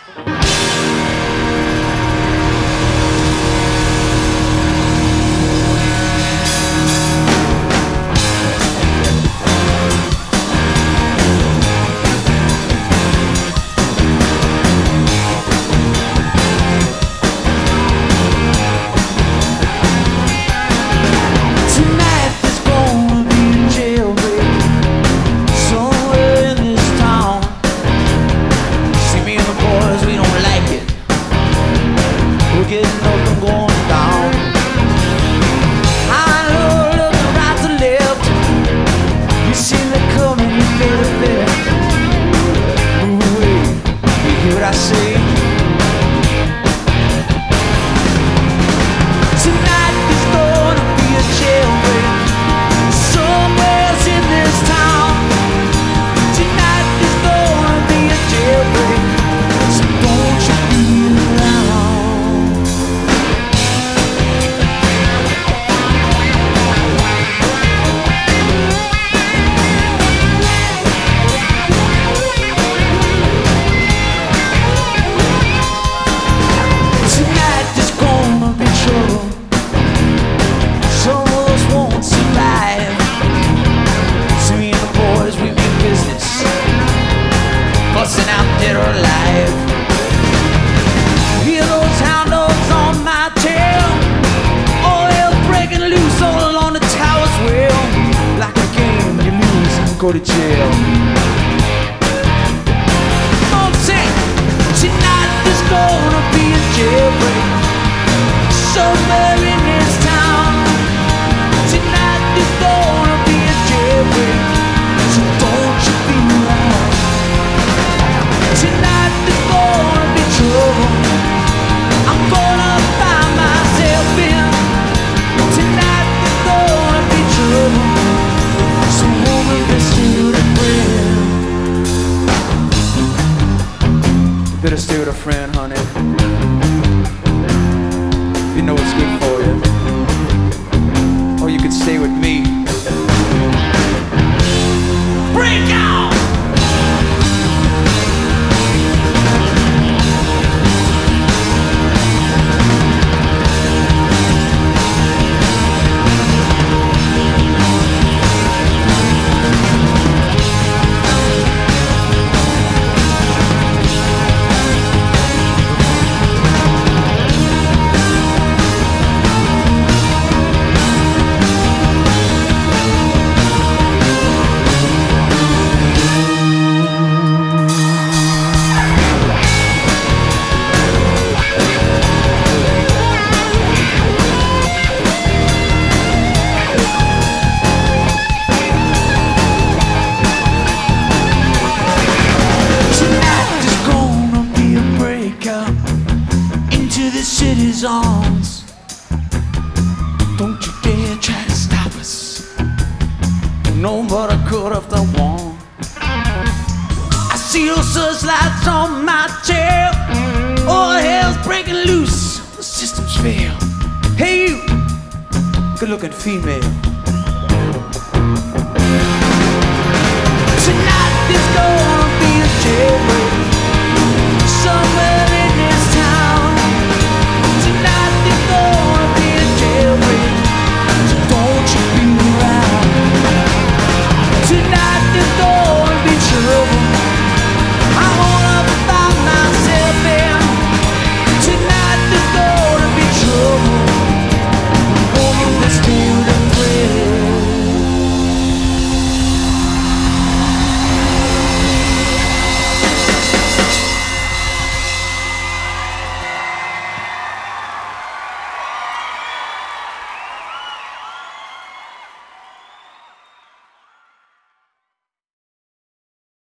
Go to jail. Oh, say, tonight there's gonna be a jailbreak somewhere in this town. Tonight there's gonna be a jailbreak, so don't you be wrong. Tonight there's gonna be trouble. I'm gonna find myself in. Tonight there's gonna be trouble. So woman, better stay with a friend, honey. You know what's good for you. Or you could stay with me. Break out! City's arms. Don't you dare try to stop us. Nobody could have the one. I see your searchlights on my tail. All hell's breaking loose. The systems fail. Hey you, good-looking female. Tonight this goes.